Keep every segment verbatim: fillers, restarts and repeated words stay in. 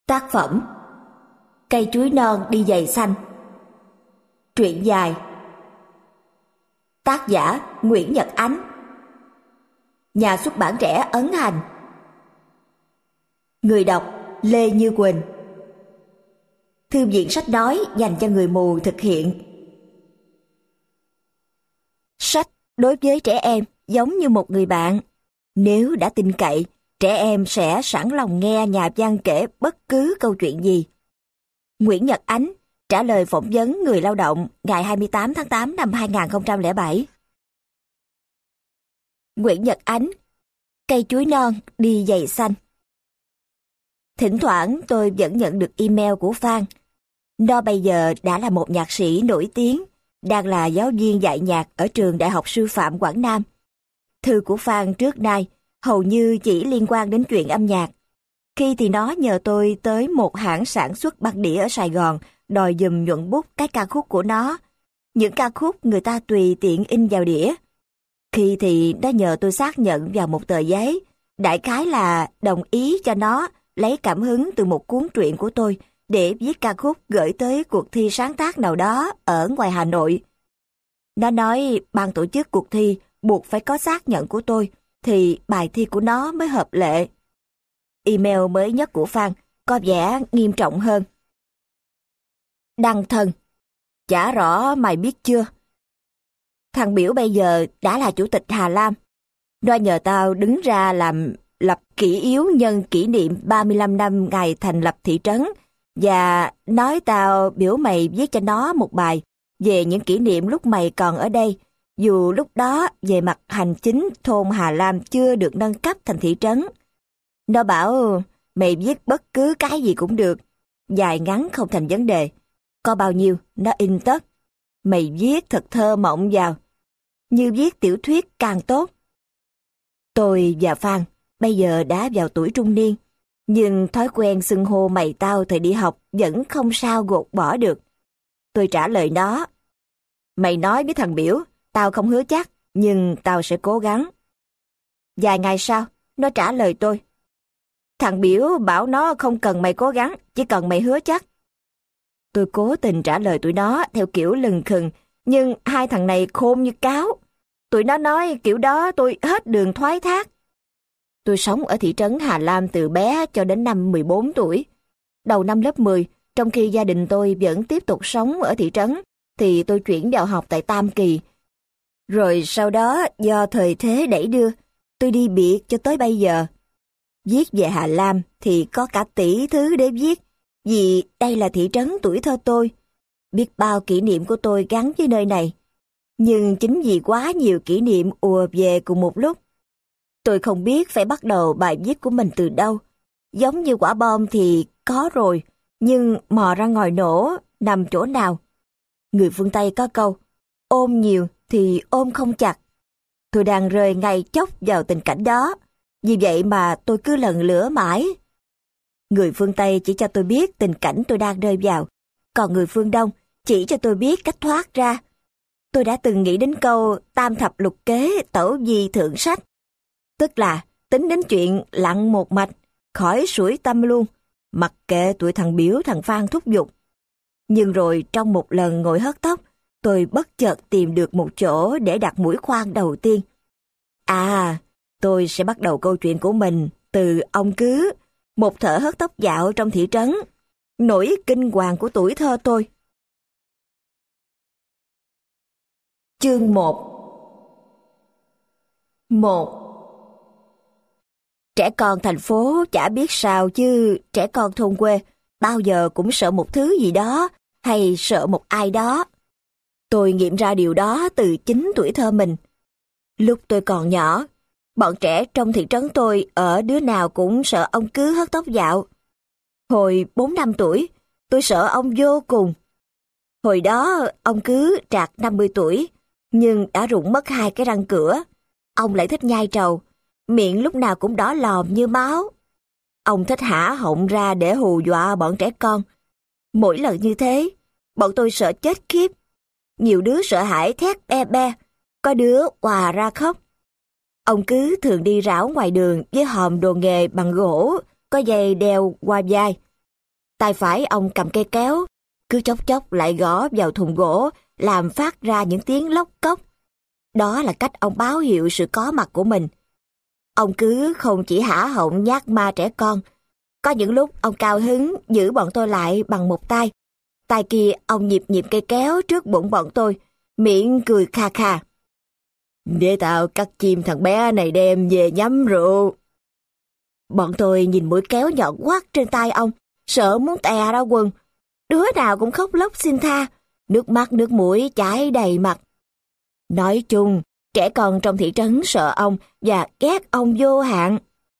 Tác phẩm Cây chuối non đi giày xanh. Truyện dài. Tác giả Nguyễn Nhật Ánh. Nhà xuất bản Trẻ ấn hành. Người đọc Lê Như Quỳnh. Thư viện sách nói dành cho người mù thực hiện. Sách đối với trẻ em giống như một người bạn. Nếu đã tin cậy, trẻ em sẽ sẵn lòng nghe nhà văn kể bất cứ câu chuyện gì. Nguyễn Nhật Ánh trả lời phỏng vấn Người Lao động ngày hai mươi tám tháng tám năm hai nghìn không trăm lẻ bảy. Nguyễn Nhật Ánh, cây chuối non đi giày xanh. Thỉnh thoảng tôi vẫn nhận được email của Phan. Nó bây giờ đã là một nhạc sĩ nổi tiếng, đang là giáo viên dạy nhạc ở trường Đại học Sư phạm Quảng Nam. Thư của Phan trước nay hầu như chỉ liên quan đến chuyện âm nhạc. Khi thì nó nhờ tôi tới một hãng sản xuất băng đĩa ở Sài Gòn đòi giùm nhuận bút cái ca khúc của nó. Những ca khúc người ta tùy tiện in vào đĩa. Khi thì nó nhờ tôi xác nhận vào một tờ giấy, đại khái là đồng ý cho nó lấy cảm hứng từ một cuốn truyện của tôi để viết ca khúc gửi tới cuộc thi sáng tác nào đó ở ngoài Hà Nội. Nó nói ban tổ chức cuộc thi buộc phải có xác nhận của tôi thì bài thi của nó mới hợp lệ. Email mới nhất của Phan có vẻ nghiêm trọng hơn. Đăng thân. Chả rõ mày biết chưa? Thằng Biểu bây giờ đã là chủ tịch Hà Lam. Nó nhờ tao đứng ra làm lập kỷ yếu nhân kỷ niệm ba mươi lăm năm ngày thành lập thị trấn và nói tao biểu mày viết cho nó một bài về những kỷ niệm lúc mày còn ở đây, dù lúc đó về mặt hành chính thôn Hà Lam chưa được nâng cấp thành thị trấn. Nó bảo mày viết bất cứ cái gì cũng được, dài ngắn không thành vấn đề. Có bao nhiêu nó in tất. Mày viết thật thơ mộng vào. Như viết tiểu thuyết càng tốt. Tôi và Phan bây giờ đã vào tuổi trung niên, nhưng thói quen xưng hô mày tao thời đi học vẫn không sao gột bỏ được. Tôi trả lời nó. Mày nói với thằng Biểu, tao không hứa chắc, nhưng tao sẽ cố gắng. Vài ngày sau, nó trả lời tôi. Thằng Biểu bảo nó không cần mày cố gắng, chỉ cần mày hứa chắc. Tôi cố tình trả lời tụi nó theo kiểu lừng khừng, nhưng hai thằng này khôn như cáo. Tụi nó nói kiểu đó tôi hết đường thoái thác. Tôi sống ở thị trấn Hà Lam từ bé cho đến năm mười bốn tuổi. Đầu năm lớp mười, trong khi gia đình tôi vẫn tiếp tục sống ở thị trấn, thì tôi chuyển vào học tại Tam Kỳ. Rồi sau đó do thời thế đẩy đưa, tôi đi biệt cho tới bây giờ. Viết về Hà Lam thì có cả tỷ thứ để viết, vì đây là thị trấn tuổi thơ tôi. Biết bao kỷ niệm của tôi gắn với nơi này. Nhưng chính vì quá nhiều kỷ niệm ùa về cùng một lúc, tôi không biết phải bắt đầu bài viết của mình từ đâu. Giống như quả bom thì có rồi, nhưng mò ra ngòi nổ nằm chỗ nào? Người phương Tây có câu, ôm nhiều thì ôm không chặt. Tôi đang rơi ngay chốc vào tình cảnh đó, vì vậy mà tôi cứ lần lữa mãi. Người phương Tây chỉ cho tôi biết tình cảnh tôi đang rơi vào, còn người phương Đông chỉ cho tôi biết cách thoát ra. Tôi đã từng nghĩ đến câu tam thập lục kế tẩu vi thượng sách, tức là tính đến chuyện lặn một mạch, khỏi sủi tâm luôn, mặc kệ tụi thằng Biểu thằng Phan thúc giục. Nhưng rồi trong một lần ngồi hớt tóc, tôi bất chợt tìm được một chỗ để đặt mũi khoan đầu tiên. À, tôi sẽ bắt đầu câu chuyện của mình từ ông Cứ, một thợ hớt tóc dạo trong thị trấn, nỗi kinh hoàng của tuổi thơ tôi. Chương một. một. Trẻ con thành phố chả biết sao chứ trẻ con thôn quê bao giờ cũng sợ một thứ gì đó hay sợ một ai đó. Tôi nghiệm ra điều đó từ chính tuổi thơ mình. Lúc tôi còn nhỏ, bọn trẻ trong thị trấn tôi ở đứa nào cũng sợ ông Cứ hớt tóc dạo. Hồi bốn năm tuổi, tôi sợ ông vô cùng. Hồi đó ông Cứ trạc năm mươi tuổi, nhưng đã rụng mất hai cái răng cửa. Ông lại thích nhai trầu, miệng lúc nào cũng đỏ lòm như máu. Ông thích hả họng ra để hù dọa bọn trẻ con. Mỗi lần như thế, bọn tôi sợ chết khiếp. Nhiều đứa sợ hãi thét be be, có đứa òa ra khóc. Ông Cứ thường đi rảo ngoài đường với hòm đồ nghề bằng gỗ, có dây đeo qua vai. Tay phải ông cầm cây kéo, cứ chốc chốc lại gõ vào thùng gỗ, làm phát ra những tiếng lóc cốc. Đó là cách ông báo hiệu sự có mặt của mình. Ông cứ không chỉ hả họng nhát ma trẻ con. Có những lúc ông cao hứng giữ bọn tôi lại bằng một tay. Tay kia ông nhịp nhịp cây kéo trước bụng bọn tôi, miệng cười kha kha. Để tao cắt chim thằng bé này đem về nhắm rượu. Bọn tôi nhìn mũi kéo nhọn quắt trên tay ông, sợ muốn tè ra quần. Đứa nào cũng khóc lóc xin tha, nước mắt nước mũi chảy đầy mặt. Nói chung, trẻ con trong thị trấn sợ ông và ghét ông vô hạn.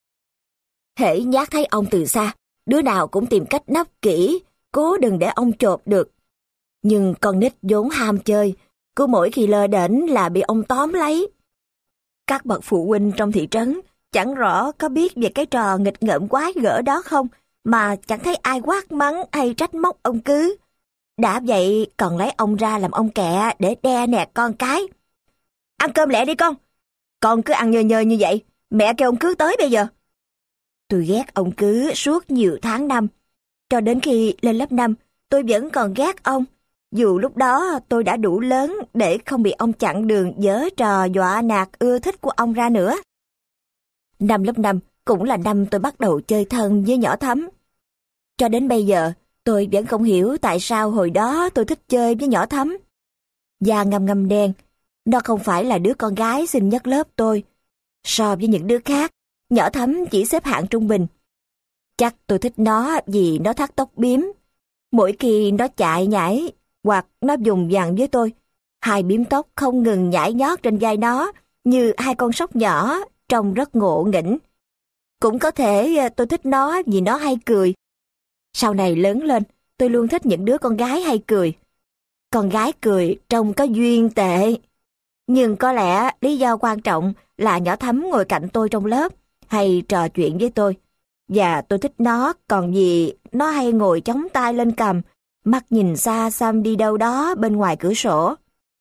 Hễ nhát thấy ông từ xa, đứa nào cũng tìm cách nấp kỹ, cố đừng để ông chộp được. Nhưng con nít vốn ham chơi, cứ mỗi khi lơ đễnh là bị ông tóm lấy. Các bậc phụ huynh trong thị trấn chẳng rõ có biết về cái trò nghịch ngợm quái gở đó không, mà chẳng thấy ai quát mắng hay trách móc ông cứ. Đã vậy còn lấy ông ra làm ông kẹ để đe nẹt con cái. Ăn cơm lẹ đi con. Con cứ ăn nhơ nhơ như vậy, mẹ kêu ông cứ tới bây giờ. Tôi ghét ông cứ suốt nhiều tháng năm. Cho đến khi lên lớp năm, tôi vẫn còn ghét ông. Dù lúc đó tôi đã đủ lớn để không bị ông chặn đường giở trò dọa nạt ưa thích của ông ra nữa. Năm lớp năm cũng là năm tôi bắt đầu chơi thân với nhỏ Thắm. Cho đến bây giờ, tôi vẫn không hiểu tại sao hồi đó tôi thích chơi với nhỏ Thắm. Da ngăm ngăm đen, nó không phải là đứa con gái xinh nhất lớp tôi. So với những đứa khác, nhỏ Thắm chỉ xếp hạng trung bình. Chắc tôi thích nó vì nó thắt tóc bím. Mỗi khi nó chạy nhảy hoặc nó dùng dằn với tôi, hai bím tóc không ngừng nhảy nhót trên vai nó như hai con sóc nhỏ, trông rất ngộ nghĩnh. Cũng có thể tôi thích nó vì nó hay cười. Sau này lớn lên, tôi luôn thích những đứa con gái hay cười. Con gái cười trông có duyên tệ. Nhưng có lẽ lý do quan trọng là nhỏ Thắm ngồi cạnh tôi trong lớp hay trò chuyện với tôi. Và tôi thích nó còn vì nó hay ngồi chống tay lên cằm, mắt nhìn xa xăm đi đâu đó bên ngoài cửa sổ.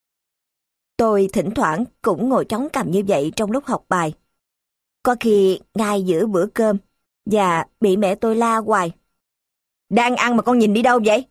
Tôi thỉnh thoảng cũng ngồi chống cằm như vậy trong lúc học bài. Có khi ngay giữa bữa cơm và bị mẹ tôi la hoài. Đang ăn mà con nhìn đi đâu vậy?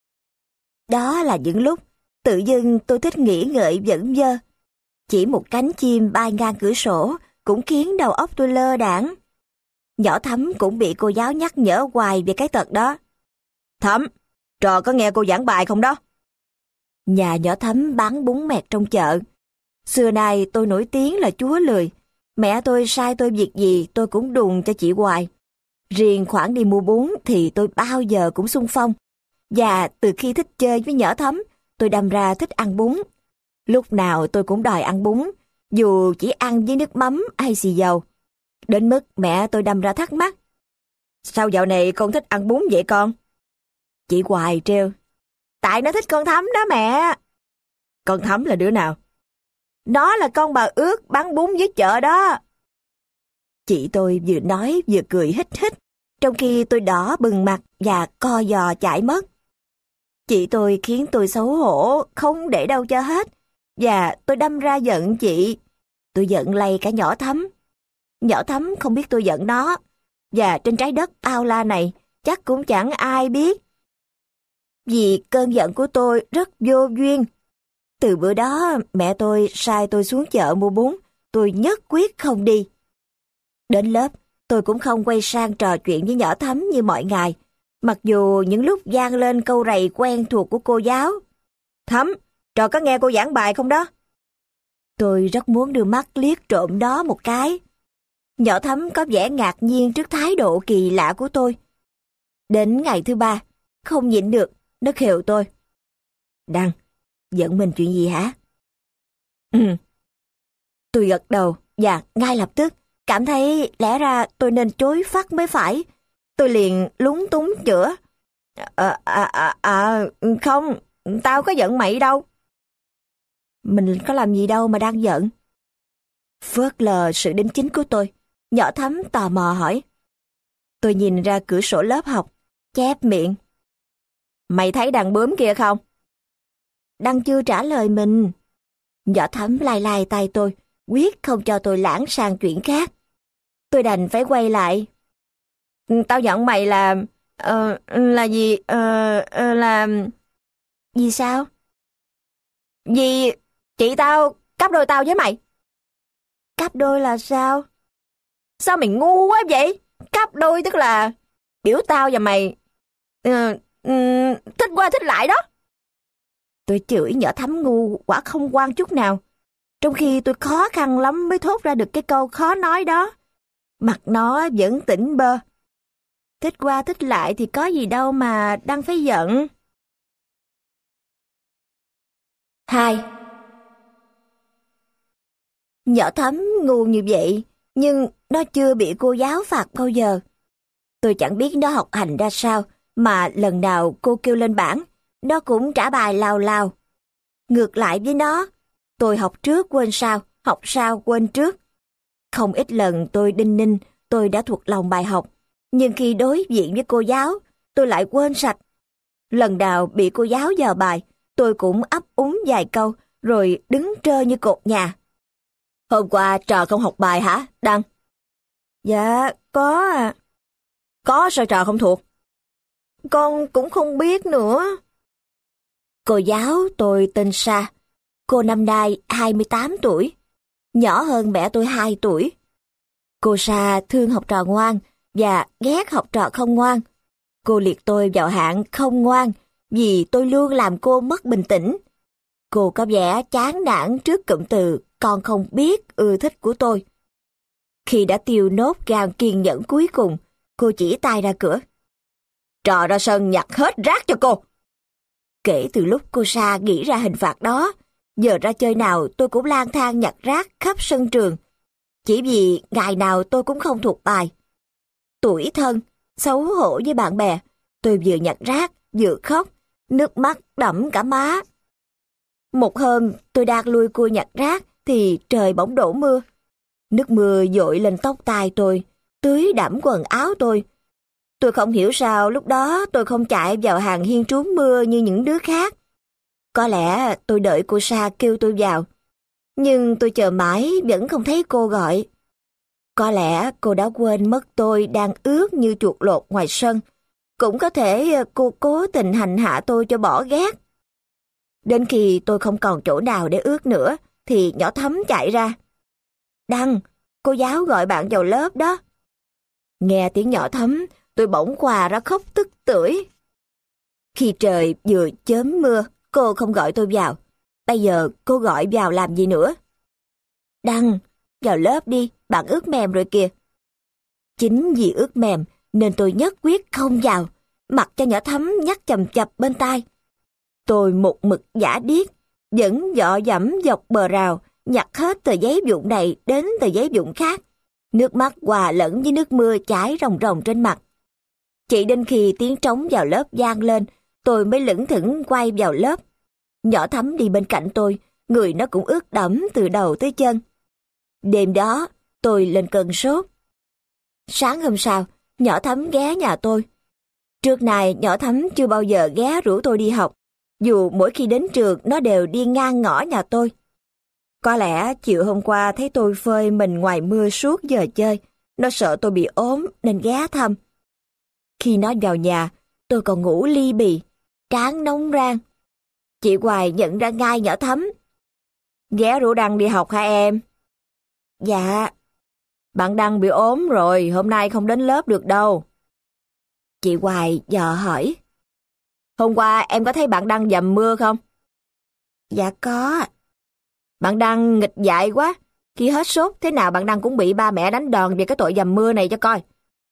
Đó là những lúc tự dưng tôi thích nghĩ ngợi vẩn vơ. Chỉ một cánh chim bay ngang cửa sổ cũng khiến đầu óc tôi lơ đãng. Nhỏ Thắm cũng bị cô giáo nhắc nhở hoài về cái tật đó. Thắm, trò có nghe cô giảng bài không đó? Nhà nhỏ Thắm bán bún mẹt trong chợ. Xưa nay tôi nổi tiếng là chúa lười. Mẹ tôi sai tôi việc gì tôi cũng đùn cho chị hoài. Riêng khoản đi mua bún thì tôi bao giờ cũng xung phong. Và từ khi thích chơi với nhỏ Thắm, tôi đâm ra thích ăn bún. Lúc nào tôi cũng đòi ăn bún, dù chỉ ăn với nước mắm hay xì dầu. Đến mức mẹ tôi đâm ra thắc mắc. Sao dạo này con thích ăn bún vậy con? Chị hoài trêu. Tại nó thích con Thắm đó mẹ. Con Thắm là đứa nào? Nó là con bà Ước bán bún dưới chợ đó. Chị tôi vừa nói vừa cười hít hít, trong khi tôi đỏ bừng mặt và co giò chạy mất. Chị tôi khiến tôi xấu hổ, không để đâu cho hết. Và tôi đâm ra giận chị. Tôi giận lây cả nhỏ Thắm. Nhỏ Thắm không biết tôi giận nó. Và trên trái đất bao la này chắc cũng chẳng ai biết. Vì cơn giận của tôi rất vô duyên. Từ bữa đó mẹ tôi sai tôi xuống chợ mua bún. Tôi nhất quyết không đi. Đến lớp tôi cũng không quay sang trò chuyện với nhỏ Thắm như mọi ngày. Mặc dù những lúc vang lên câu rầy quen thuộc của cô giáo. Thắm, trò có nghe cô giảng bài không đó? Tôi rất muốn đưa mắt liếc trộm đó một cái. Nhỏ Thắm có vẻ ngạc nhiên trước thái độ kỳ lạ của tôi. Đến ngày thứ ba, không nhịn được, nó khều tôi. Đăng, giận mình chuyện gì hả? Ừ. Tôi gật đầu và ngay lập tức cảm thấy lẽ ra tôi nên chối phát mới phải. Tôi liền lúng túng chữa. À, à, à, à, không, tao có giận mày đâu. Mình có làm gì đâu mà đang giận. Phớt lờ sự đính chính của tôi, nhỏ Thắm tò mò hỏi. Tôi nhìn ra cửa sổ lớp học, chép miệng. Mày thấy đàn bướm kia không? Đăng chưa trả lời mình. Nhỏ Thắm lai lai tay tôi, quyết không cho tôi lãng sang chuyện khác. Tôi đành phải quay lại. Tao giận mày là Ờ, là gì? Ờ, ờ, là... Gì sao? Vì chị tao cắp đôi tao với mày. Cắp đôi là sao? Sao mày ngu quá vậy? Cắp đôi tức là biểu tao và mày ờ, ừm, thích qua thích lại đó. Tôi chửi nhỏ Thắm ngu quả không ngoan chút nào. Trong khi tôi khó khăn lắm mới thốt ra được cái câu khó nói đó. Mặt nó vẫn tỉnh bơ. Thích qua thích lại thì có gì đâu mà đang phải giận. Hai. Nhỏ Thắm ngu như vậy, nhưng nó chưa bị cô giáo phạt bao giờ. Tôi chẳng biết nó học hành ra sao, mà lần nào cô kêu lên bảng, nó cũng trả bài lao lao. Ngược lại với nó, tôi học trước quên sau, học sau quên trước. Không ít lần tôi đinh ninh, tôi đã thuộc lòng bài học, nhưng khi đối diện với cô giáo, tôi lại quên sạch. Lần nào bị cô giáo dò bài, tôi cũng ấp úng vài câu, rồi đứng trơ như cột nhà. Hôm qua trò không học bài hả, Đăng? Dạ, có à. Có sao trò không thuộc? Con cũng không biết nữa. Cô giáo tôi tên Sa. Cô năm nay hai mươi tám tuổi, nhỏ hơn mẹ tôi hai tuổi. Cô Sa thương học trò ngoan và ghét học trò không ngoan. Cô liệt tôi vào hạng không ngoan vì tôi luôn làm cô mất bình tĩnh. Cô có vẻ chán nản trước cụm từ con không biết ưa thích của tôi. Khi đã tiêu nốt gam kiên nhẫn cuối cùng, cô chỉ tay ra cửa. Trò ra sân nhặt hết rác cho cô. Kể từ lúc cô Sa nghĩ ra hình phạt đó, giờ ra chơi nào tôi cũng lang thang nhặt rác khắp sân trường. Chỉ vì ngày nào tôi cũng không thuộc bài. Tủi thân, xấu hổ với bạn bè, tôi vừa nhặt rác, vừa khóc, nước mắt đẫm cả má. Một hôm tôi đang lui cua nhặt rác thì trời bỗng đổ mưa. Nước mưa dội lên tóc tai tôi, tưới đẫm quần áo tôi. Tôi không hiểu sao lúc đó tôi không chạy vào hàng hiên trú mưa như những đứa khác. Có lẽ tôi đợi cô Sa kêu tôi vào. Nhưng tôi chờ mãi vẫn không thấy cô gọi. Có lẽ cô đã quên mất tôi đang ướt như chuột lột ngoài sân. Cũng có thể cô cố tình hành hạ tôi cho bỏ ghét. Đến khi tôi không còn chỗ nào để ướt nữa, thì nhỏ Thắm chạy ra. Đăng, cô giáo gọi bạn vào lớp đó. Nghe tiếng nhỏ Thắm, tôi bỗng hòa ra khóc tức tưởi. Khi trời vừa chớm mưa, cô không gọi tôi vào. Bây giờ cô gọi vào làm gì nữa? Đăng, vào lớp đi, bạn ướt mềm rồi kìa. Chính vì ướt mềm nên tôi nhất quyết không vào, mặc cho nhỏ Thắm nhắc chầm chập bên tai. Tôi một mực giả điếc, vẫn dọ dẫm dọc bờ rào, nhặt hết tờ giấy vụn này đến tờ giấy vụn khác. Nước mắt hòa lẫn với nước mưa chảy ròng ròng trên mặt. Chỉ đến khi tiếng trống vào lớp vang lên, tôi mới lững thững quay vào lớp. Nhỏ Thắm đi bên cạnh tôi, người nó cũng ướt đẫm từ đầu tới chân. Đêm đó, tôi lên cơn sốt. Sáng hôm sau, nhỏ Thắm ghé nhà tôi. Trước này, nhỏ Thắm chưa bao giờ ghé rủ tôi đi học, dù mỗi khi đến trường nó đều đi ngang ngõ nhà tôi. Có lẽ chiều hôm qua thấy tôi phơi mình ngoài mưa suốt giờ chơi, nó sợ tôi bị ốm nên ghé thăm. Khi nó vào nhà, tôi còn ngủ li bì, trán nóng rang. Chị Hoài nhận ra ngay nhỏ Thắm. Ghé rủ Đăng đi học hả em? Dạ. Bạn Đăng bị ốm rồi, hôm nay không đến lớp được đâu. Chị Hoài dò hỏi. Hôm qua em có thấy bạn Đăng dầm mưa không? Dạ có. Bạn Đăng nghịch dại quá. Khi hết sốt, thế nào bạn Đăng cũng bị ba mẹ đánh đòn về cái tội dầm mưa này cho coi.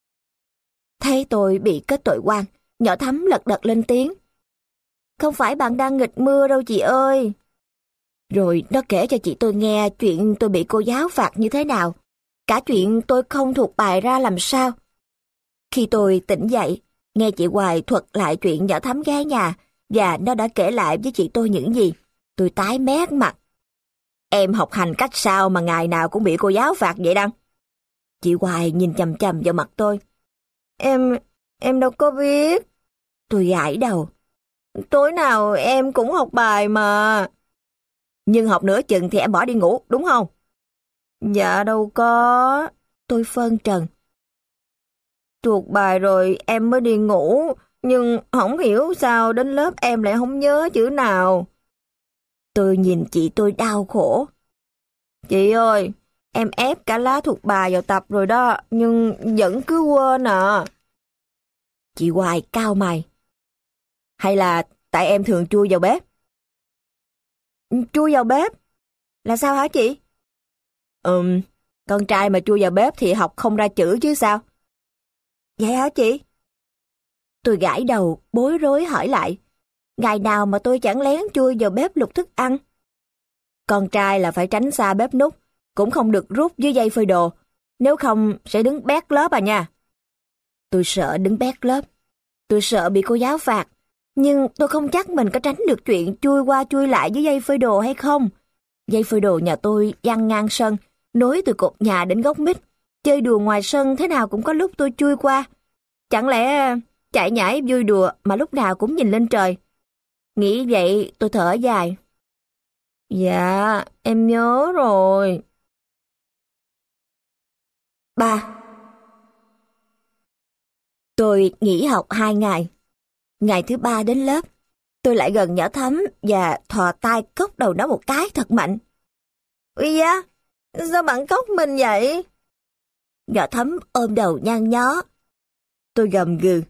Thấy tôi bị kết tội oan, nhỏ Thắm lật đật lên tiếng. Không phải bạn Đăng nghịch mưa đâu chị ơi. Rồi nó kể cho chị tôi nghe chuyện tôi bị cô giáo phạt như thế nào. Cả chuyện tôi không thuộc bài ra làm sao. Khi tôi tỉnh dậy, nghe chị Hoài thuật lại chuyện nhỏ Thắm ghé nhà và nó đã kể lại với chị tôi những gì. Tôi tái mét mặt. Em học hành cách sao mà ngày nào cũng bị cô giáo phạt vậy Đăng? Chị Hoài nhìn chằm chằm vào mặt tôi. Em, em đâu có biết. Tôi gãi đầu. Tối nào em cũng học bài mà. Nhưng học nửa chừng thì em bỏ đi ngủ, đúng không? Dạ đâu có. Tôi phân trần. Thuộc bài rồi em mới đi ngủ, nhưng không hiểu sao đến lớp em lại không nhớ chữ nào. Tôi nhìn chị tôi đau khổ. Chị ơi, em ép cả lá thuộc bài vào tập rồi đó, nhưng vẫn cứ quên à. Chị Hoài cau mày. Hay là tại em thường chui vào bếp? Chui vào bếp? Là sao hả chị? Ừm, con trai mà chui vào bếp thì học không ra chữ chứ sao? Vậy hả chị? Tôi gãi đầu, bối rối hỏi lại. Ngày nào mà tôi chẳng lén chui vào bếp lục thức ăn? Con trai là phải tránh xa bếp núc, cũng không được rút dưới dây phơi đồ, nếu không sẽ đứng bét lớp à nha. Tôi sợ đứng bét lớp, tôi sợ bị cô giáo phạt, nhưng tôi không chắc mình có tránh được chuyện chui qua chui lại dưới dây phơi đồ hay không. Dây phơi đồ nhà tôi giăng ngang sân, nối từ cột nhà đến gốc mít, chơi đùa ngoài sân thế nào cũng có lúc tôi chui qua. Chẳng lẽ chạy nhảy vui đùa mà lúc nào cũng nhìn lên trời? Nghĩ vậy tôi thở dài. Dạ, em nhớ rồi. Ba. Tôi nghỉ học hai ngày. Ngày thứ ba đến lớp, tôi lại gần nhỏ Thắm và thò tay cốc đầu nó một cái thật mạnh. Ui da, sao bạn cốc mình vậy? Nhỏ Thắm ôm đầu nhăn nhó. Tôi gầm gừ.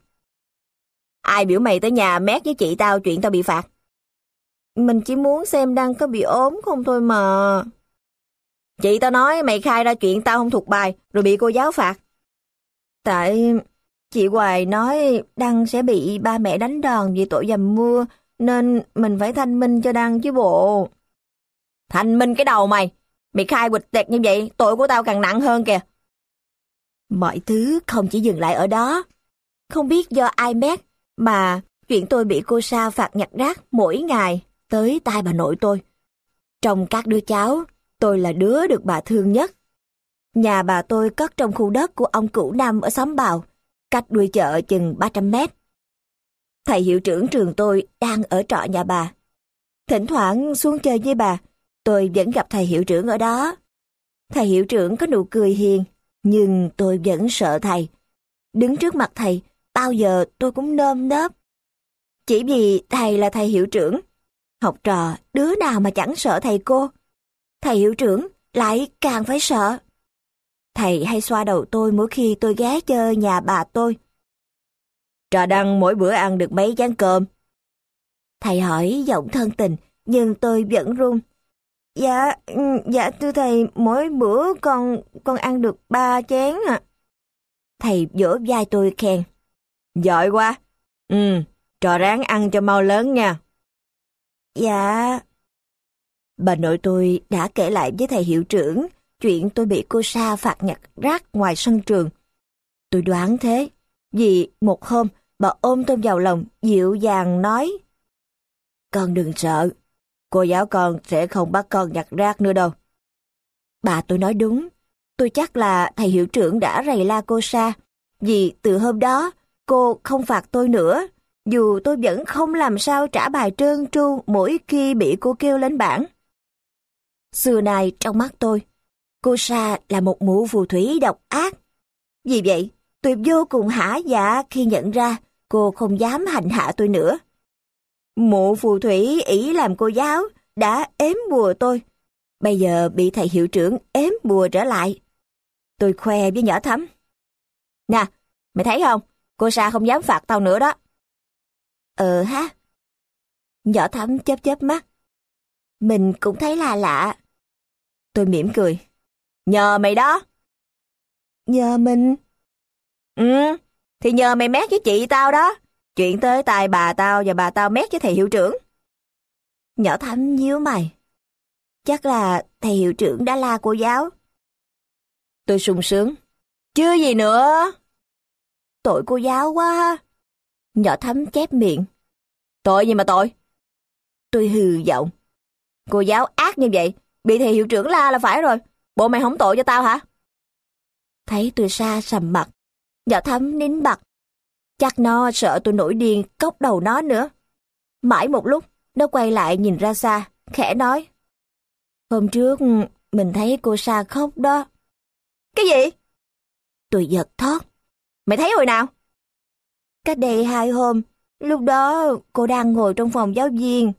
Ai biểu mày tới nhà mét với chị tao chuyện tao bị phạt? Mình chỉ muốn xem Đăng có bị ốm không thôi mà. Chị tao nói mày khai ra chuyện tao không thuộc bài rồi bị cô giáo phạt. Tại chị Hoài nói Đăng sẽ bị ba mẹ đánh đòn vì tội dầm mưa, nên mình phải thanh minh cho Đăng chứ bộ. Thanh minh cái đầu mày. Mày khai quịch tẹt như vậy, tội của tao càng nặng hơn kìa. Mọi thứ không chỉ dừng lại ở đó. Không biết do ai mét mà chuyện tôi bị cô Sa phạt nhặt rác mỗi ngày tới tai bà nội tôi. Trong các đứa cháu, tôi là đứa được bà thương nhất. Nhà bà tôi cất trong khu đất của ông Cửu Năm ở xóm Bào, cách đuôi chợ chừng ba trăm mét. Thầy hiệu trưởng trường tôi đang ở trọ nhà bà. Thỉnh thoảng xuống chơi với bà, tôi vẫn gặp thầy hiệu trưởng ở đó. Thầy hiệu trưởng có nụ cười hiền, nhưng tôi vẫn sợ thầy. Đứng trước mặt thầy, bao giờ tôi cũng nơm nớp. Chỉ vì thầy là thầy hiệu trưởng, học trò đứa nào mà chẳng sợ thầy cô. Thầy hiệu trưởng lại càng phải sợ. Thầy hay xoa đầu tôi mỗi khi tôi ghé chơi nhà bà tôi. Trò Đăng mỗi bữa ăn được mấy chén cơm? Thầy hỏi giọng thân tình, nhưng tôi vẫn run. Dạ, dạ thưa thầy, mỗi bữa con con ăn được ba chén ạ. À. Thầy vỗ vai tôi khen. Giỏi quá. Ừ, trò ráng ăn cho mau lớn nha. Dạ. Bà nội tôi đã kể lại với thầy hiệu trưởng chuyện tôi bị cô Sa phạt nhặt rác ngoài sân trường. Tôi đoán thế, vì một hôm bà ôm tôi vào lòng dịu dàng nói: Con đừng sợ, cô giáo con sẽ không bắt con nhặt rác nữa đâu. Bà tôi nói đúng, tôi chắc là thầy hiệu trưởng đã rầy la cô Sa, vì từ hôm đó cô không phạt tôi nữa, dù tôi vẫn không làm sao trả bài trơn tru mỗi khi bị cô kêu lên bảng. Xưa nay trong mắt tôi, cô Sa là một mụ phù thủy độc ác. Vì vậy, tôi vô cùng hả dạ khi nhận ra cô không dám hành hạ tôi nữa. Mụ phù thủy ỷ làm cô giáo đã ếm bùa tôi, bây giờ bị thầy hiệu trưởng ếm bùa trở lại. Tôi khoe với nhỏ Thắm. Nè, mày thấy không? Cô Sa không dám phạt tao nữa đó. Ờ ha. Nhỏ Thắm chớp chớp mắt. Mình cũng thấy là lạ. Tôi mỉm cười. Nhờ mày đó. Nhờ mình? Ừ, thì nhờ mày mét với chị tao đó. Chuyện tới tai bà tao và bà tao mét với thầy hiệu trưởng. Nhỏ Thắm nhíu mày. Chắc là thầy hiệu trưởng đã la cô giáo. Tôi sung sướng. Chưa gì nữa. Tội cô giáo quá. Nhỏ Thắm chép miệng. Tội gì mà tội? Tôi hừ giọng. Cô giáo ác như vậy, bị thầy hiệu trưởng la là phải rồi. Bộ mày không tội cho tao hả? Thấy tôi xa sầm mặt, Nhỏ Thắm nín bặt. Chắc nó sợ tôi nổi điên cốc đầu nó nữa. Mãi một lúc, nó quay lại nhìn ra xa, khẽ nói. Hôm trước, mình thấy cô Sa khóc đó. Cái gì? Tôi giật thót. Mày thấy hồi nào? Cách đây hai hôm, lúc đó cô đang ngồi trong phòng giáo viên.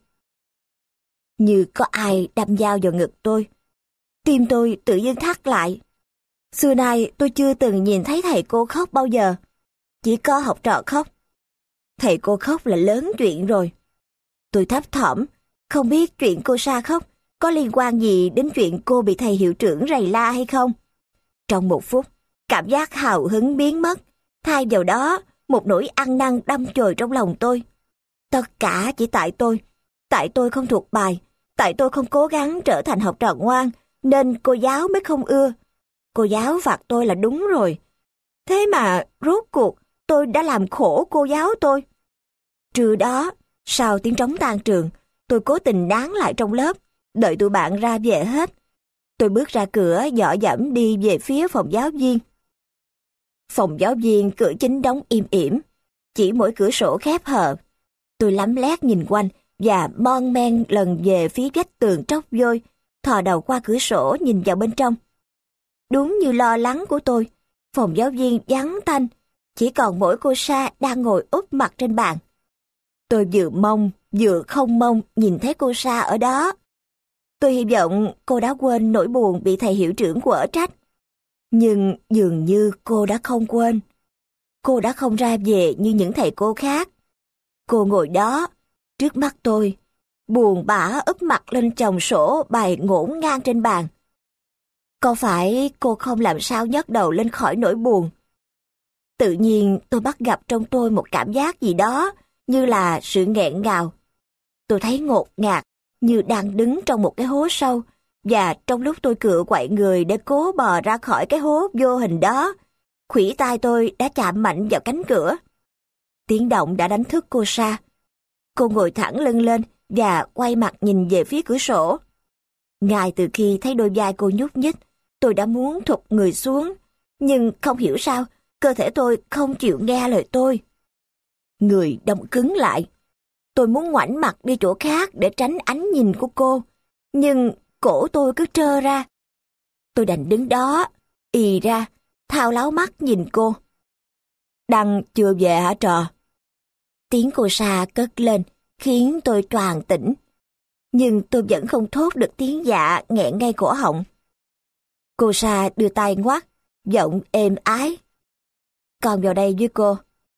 Như có ai đâm dao vào ngực tôi. Tim tôi tự nhiên thắt lại. Xưa nay tôi chưa từng nhìn thấy thầy cô khóc bao giờ. Chỉ có học trò khóc. Thầy cô khóc là lớn chuyện rồi. Tôi thấp thỏm, không biết chuyện cô Sa khóc có liên quan gì đến chuyện cô bị thầy hiệu trưởng rầy la hay không. Trong một phút, cảm giác hào hứng biến mất. Thay vào đó, một nỗi ăn năn đâm chồi trong lòng tôi. Tất cả chỉ tại tôi. Tại tôi không thuộc bài. Tại tôi không cố gắng trở thành học trò ngoan, nên cô giáo mới không ưa. Cô giáo phạt tôi là đúng rồi. Thế mà rốt cuộc tôi đã làm khổ cô giáo tôi. Trưa đó, sau tiếng trống tan trường, tôi cố tình nán lại trong lớp, đợi tụi bạn ra về hết. Tôi bước ra cửa dọ dẫm đi về phía phòng giáo viên. Phòng giáo viên cửa chính đóng im ỉm, chỉ mỗi cửa sổ khép hờ. Tôi lấm lét nhìn quanh và mon men lần về phía vách tường tróc vôi, thò đầu qua cửa sổ nhìn vào bên trong. Đúng như lo lắng của tôi, phòng giáo viên vắng tanh, chỉ còn mỗi cô Sa đang ngồi úp mặt trên bàn. Tôi vừa mong, vừa không mong nhìn thấy cô Sa ở đó. Tôi hy vọng cô đã quên nỗi buồn bị thầy hiệu trưởng quở trách. Nhưng dường như cô đã không quên. Cô đã không ra về như những thầy cô khác. Cô ngồi đó, trước mắt tôi, buồn bã úp mặt lên chồng sổ bài ngổn ngang trên bàn. Có phải cô không làm sao nhấc đầu lên khỏi nỗi buồn? Tự nhiên tôi bắt gặp trong tôi một cảm giác gì đó, như là sự nghẹn ngào. Tôi thấy ngột ngạt, như đang đứng trong một cái hố sâu, và trong lúc tôi cựa quậy người để cố bò ra khỏi cái hố vô hình đó, khuỷu tay tôi đã chạm mạnh vào cánh cửa. Tiếng động đã đánh thức cô Sa. Cô ngồi thẳng lưng lên và quay mặt nhìn về phía cửa sổ. Ngay từ khi thấy đôi vai cô nhúc nhích, tôi đã muốn thụt người xuống, nhưng không hiểu sao, cơ thể tôi không chịu nghe lời tôi. Người đông cứng lại. Tôi muốn ngoảnh mặt đi chỗ khác để tránh ánh nhìn của cô, nhưng cổ tôi cứ trơ ra. Tôi đành đứng đó, ì ra, thao láo mắt nhìn cô. Đăng chưa về hả trò? Tiếng cô Sa cất lên, khiến tôi choàng tỉnh. Nhưng tôi vẫn không thốt được tiếng dạ nghẹn ngay cổ họng. Cô Sa đưa tay ngoắt, giọng êm ái. Con vào đây với cô.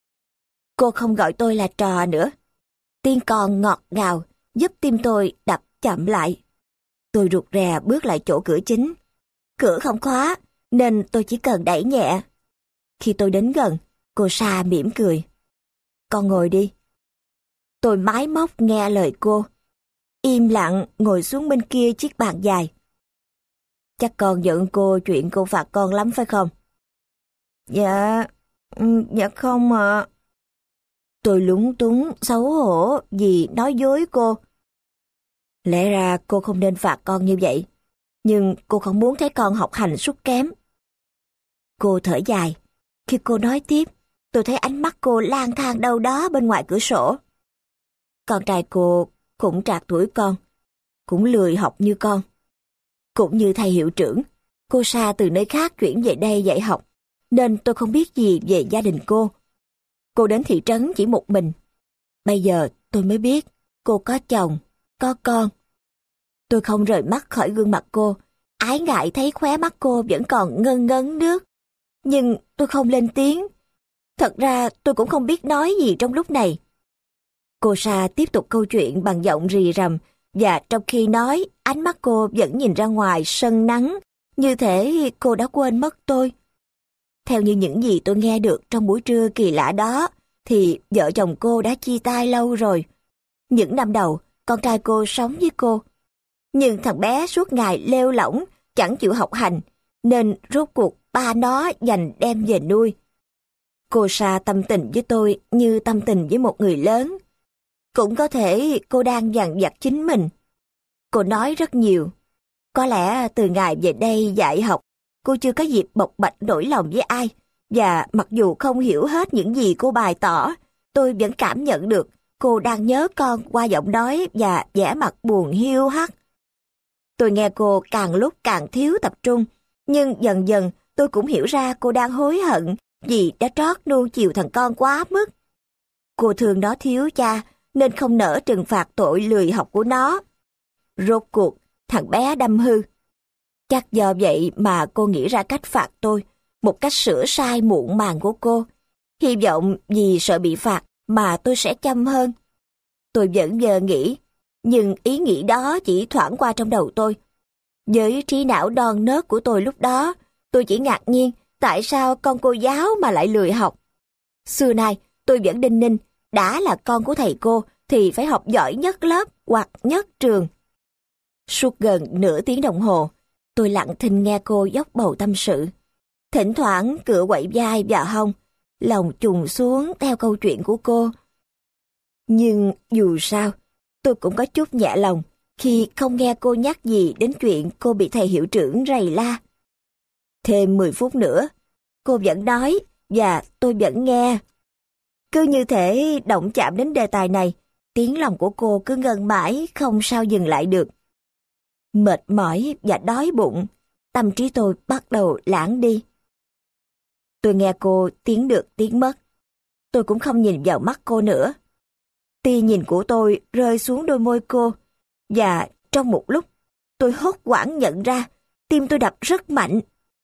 Cô không gọi tôi là trò nữa. Tiếng con ngọt ngào, giúp tim tôi đập chậm lại. Tôi rụt rè bước lại chỗ cửa chính. Cửa không khóa, nên tôi chỉ cần đẩy nhẹ. Khi tôi đến gần, cô Sa mỉm cười. Con ngồi đi. Tôi mái móc nghe lời cô. Im lặng ngồi xuống bên kia chiếc bàn dài. Chắc con giận cô chuyện cô phạt con lắm phải không? Dạ, dạ không ạ. Tôi lúng túng, xấu hổ vì nói dối cô. Lẽ ra cô không nên phạt con như vậy, nhưng cô không muốn thấy con học hành sút kém. Cô thở dài. Khi cô nói tiếp, tôi thấy ánh mắt cô lang thang đâu đó bên ngoài cửa sổ. Con trai cô cũng trạc tuổi con, cũng lười học như con. Cũng như thầy hiệu trưởng, cô Sa từ nơi khác chuyển về đây dạy học, nên tôi không biết gì về gia đình cô. Cô đến thị trấn chỉ một mình. Bây giờ tôi mới biết cô có chồng, có con. Tôi không rời mắt khỏi gương mặt cô, ái ngại thấy khóe mắt cô vẫn còn ngân ngấn nước. Nhưng tôi không lên tiếng. Thật ra tôi cũng không biết nói gì trong lúc này. Cô Sa tiếp tục câu chuyện bằng giọng rì rầm, và trong khi nói, ánh mắt cô vẫn nhìn ra ngoài sân nắng, như thể cô đã quên mất tôi. Theo như những gì tôi nghe được trong buổi trưa kỳ lạ đó, thì vợ chồng cô đã chia tay lâu rồi. Những năm đầu, con trai cô sống với cô. Nhưng thằng bé suốt ngày lêu lỏng, chẳng chịu học hành, nên rốt cuộc ba nó dành đem về nuôi. Cô Sa tâm tình với tôi như tâm tình với một người lớn. Cũng có thể cô đang dằn vặt chính mình. Cô nói rất nhiều. Có lẽ từ ngày về đây dạy học, cô chưa có dịp bộc bạch nỗi lòng với ai. Và mặc dù không hiểu hết những gì cô bày tỏ, tôi vẫn cảm nhận được cô đang nhớ con qua giọng nói và vẻ mặt buồn hiu hắt. Tôi nghe cô càng lúc càng thiếu tập trung, nhưng dần dần tôi cũng hiểu ra cô đang hối hận vì đã trót nuông chiều thằng con quá mức. Cô thương nó thiếu cha, nên không nỡ trừng phạt tội lười học của nó. Rốt cuộc, thằng bé đâm hư. Chắc do vậy mà cô nghĩ ra cách phạt tôi, một cách sửa sai muộn màng của cô. Hy vọng vì sợ bị phạt mà tôi sẽ chăm hơn. Tôi vẫn giờ nghĩ, nhưng ý nghĩ đó chỉ thoảng qua trong đầu tôi. Với trí não non nớt của tôi lúc đó, tôi chỉ ngạc nhiên tại sao con cô giáo mà lại lười học. Xưa nay, tôi vẫn đinh ninh, đã là con của thầy cô thì phải học giỏi nhất lớp hoặc nhất trường. Suốt gần nửa tiếng đồng hồ, tôi lặng thinh nghe cô dốc bầu tâm sự. Thỉnh thoảng cựa quậy vai và hông, lòng trùng xuống theo câu chuyện của cô. Nhưng dù sao, tôi cũng có chút nhẹ lòng khi không nghe cô nhắc gì đến chuyện cô bị thầy hiệu trưởng rầy la. Thêm mười phút nữa, cô vẫn nói và tôi vẫn nghe. Cứ như thể động chạm đến đề tài này, tiếng lòng của cô cứ ngân mãi không sao dừng lại được. Mệt mỏi và đói bụng, tâm trí tôi bắt đầu lãng đi. Tôi nghe cô tiếng được tiếng mất. Tôi cũng không nhìn vào mắt cô nữa. Tia nhìn của tôi rơi xuống đôi môi cô, và trong một lúc, tôi hốt hoảng nhận ra tim tôi đập rất mạnh.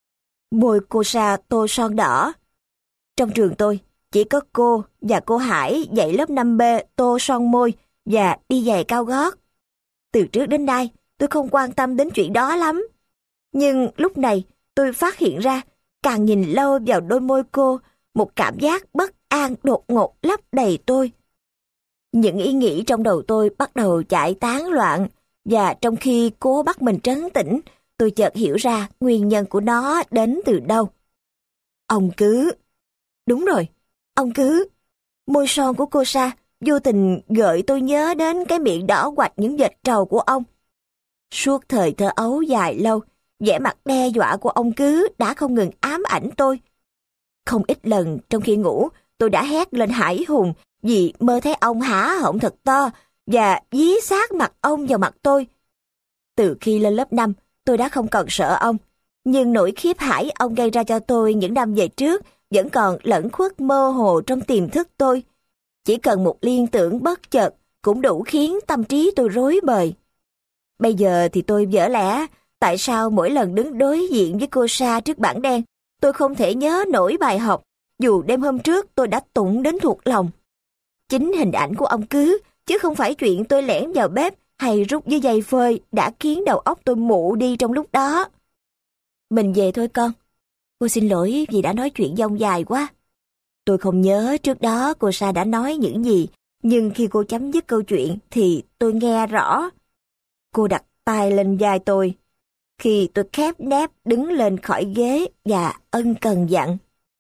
Môi cô Sa tô son đỏ. Trong trường tôi, chỉ có cô và cô Hải dạy lớp năm B tô son môi và đi giày cao gót. Từ trước đến nay, tôi không quan tâm đến chuyện đó lắm. Nhưng lúc này, tôi phát hiện ra, càng nhìn lâu vào đôi môi cô, một cảm giác bất an đột ngột lấp đầy tôi. Những ý nghĩ trong đầu tôi bắt đầu chạy tán loạn, và trong khi cố bắt mình trấn tĩnh, tôi chợt hiểu ra nguyên nhân của nó đến từ đâu. Ông Cứ. Đúng rồi, ông Cứ. Môi son của cô Sa vô tình gợi tôi nhớ đến cái miệng đỏ quạch những vệt trầu của ông. Suốt thời thơ ấu dài lâu, vẻ mặt đe dọa của ông Cứ đã không ngừng ám ảnh tôi. Không ít lần trong khi ngủ, tôi đã hét lên hãi hùng vì mơ thấy ông há họng thật to và dí sát mặt ông vào mặt tôi. Từ khi lên lớp năm, tôi đã không còn sợ ông, nhưng nỗi khiếp hãi ông gây ra cho tôi những năm về trước vẫn còn lẫn khuất mơ hồ trong tiềm thức tôi. Chỉ cần một liên tưởng bất chợt cũng đủ khiến tâm trí tôi rối bời. Bây giờ thì tôi vỡ lẽ, tại sao mỗi lần đứng đối diện với cô Sa trước bảng đen, tôi không thể nhớ nổi bài học, dù đêm hôm trước tôi đã tụng đến thuộc lòng. Chính hình ảnh của ông Cứ, chứ không phải chuyện tôi lẻn vào bếp hay rút dưới giày phơi đã khiến đầu óc tôi mụ đi trong lúc đó. Mình về thôi con. Cô xin lỗi vì đã nói chuyện dông dài quá. Tôi không nhớ trước đó cô Sa đã nói những gì, nhưng khi cô chấm dứt câu chuyện thì tôi nghe rõ. Cô đặt tay lên vai tôi, khi tôi khép nép đứng lên khỏi ghế và ân cần dặn.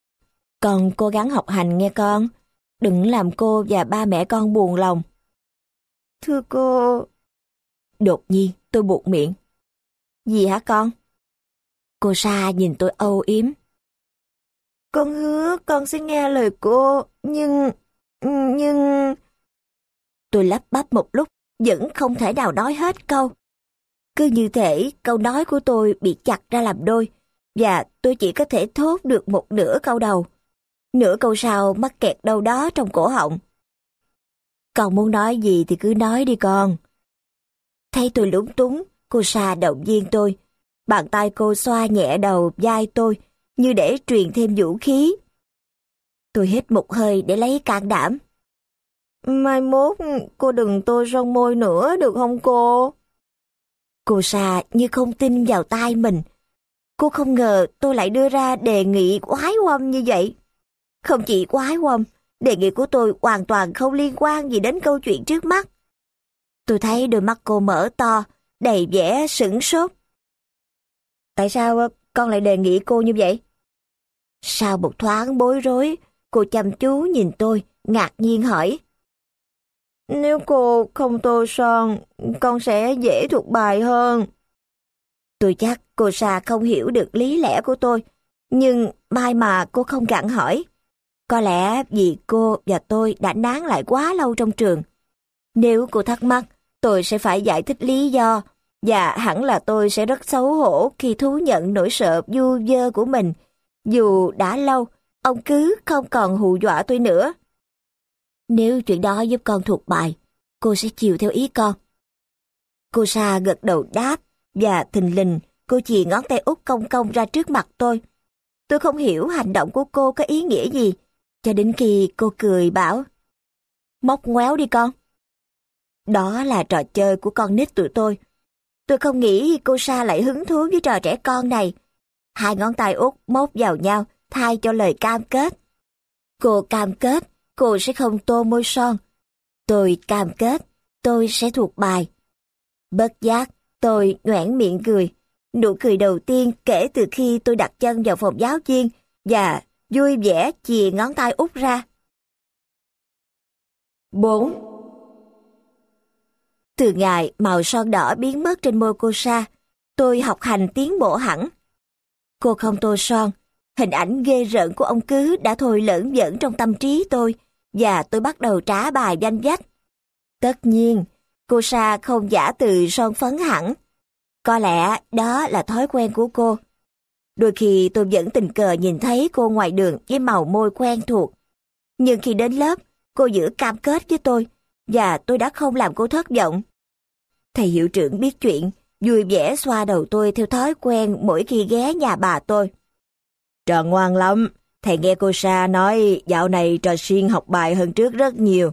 Con cố gắng học hành nghe con, đừng làm cô và ba mẹ con buồn lòng. Thưa cô... Đột nhiên tôi buột miệng. Gì hả con? Cô Sa nhìn tôi âu yếm. Con hứa con sẽ nghe lời cô, nhưng... nhưng... Tôi lắp bắp một lúc, vẫn không thể nào nói hết câu. Cứ như thể câu nói của tôi bị chặt ra làm đôi, và tôi chỉ có thể thốt được một nửa câu đầu. Nửa câu sau mắc kẹt đâu đó trong cổ họng. Con muốn nói gì thì cứ nói đi con. Thấy tôi lúng túng, cô Sa động viên tôi. Bàn tay cô xoa nhẹ đầu vai tôi, như để truyền thêm vũ khí. Tôi hít một hơi để lấy can đảm. Mai mốt cô đừng tô son môi nữa được không cô? Cô Sa như không tin vào tai mình. Cô không ngờ tôi lại đưa ra đề nghị oái oăm như vậy. Không chỉ oái oăm, đề nghị của tôi hoàn toàn không liên quan gì đến câu chuyện trước mắt. Tôi thấy đôi mắt cô mở to, đầy vẻ sửng sốt. Tại sao con lại đề nghị cô như vậy? Sau một thoáng bối rối, cô chăm chú nhìn tôi, ngạc nhiên hỏi. Nếu cô không tô son, con sẽ dễ thuộc bài hơn. Tôi chắc cô Sa không hiểu được lý lẽ của tôi, nhưng may mà cô không gặng hỏi. Có lẽ vì cô và tôi đã nán lại quá lâu trong trường. Nếu cô thắc mắc, tôi sẽ phải giải thích lý do, và hẳn là tôi sẽ rất xấu hổ khi thú nhận nỗi sợ vu vơ của mình. Dù đã lâu, ông cứ không còn hù dọa tôi nữa. Nếu chuyện đó giúp con thuộc bài, cô sẽ chiều theo ý con. Cô Sa gật đầu đáp, và thình lình cô chìa ngón tay út cong cong ra trước mặt tôi. Tôi không hiểu hành động của cô có ý nghĩa gì, cho đến khi cô cười bảo, móc ngoéo đi con. Đó là trò chơi của con nít tụi tôi. Tôi không nghĩ cô Sa lại hứng thú với trò trẻ con này. Hai ngón tay út móc vào nhau thay cho lời cam kết. Cô cam kết cô sẽ không tô môi son. Tôi cam kết tôi sẽ thuộc bài. Bất giác tôi nhoẻn miệng cười. Nụ cười đầu tiên kể từ khi tôi đặt chân vào phòng giáo viên và vui vẻ chìa ngón tay út ra. bốn. Từ ngày màu son đỏ biến mất trên môi cô Sa, tôi học hành tiến bộ hẳn. Cô không tô son, hình ảnh ghê rợn của ông Cứ đã thôi lởn vởn trong tâm trí tôi, và tôi bắt đầu trả bài danh vách. Tất nhiên, cô Sa không giả từ son phấn hẳn. Có lẽ đó là thói quen của cô. Đôi khi tôi vẫn tình cờ nhìn thấy cô ngoài đường với màu môi quen thuộc. Nhưng khi đến lớp, cô giữ cam kết với tôi, và tôi đã không làm cô thất vọng. Thầy hiệu trưởng biết chuyện, vui vẻ xoa đầu tôi theo thói quen mỗi khi ghé nhà bà tôi. Trò ngoan lắm, thầy nghe cô Sa nói dạo này trò siêng học bài hơn trước rất nhiều.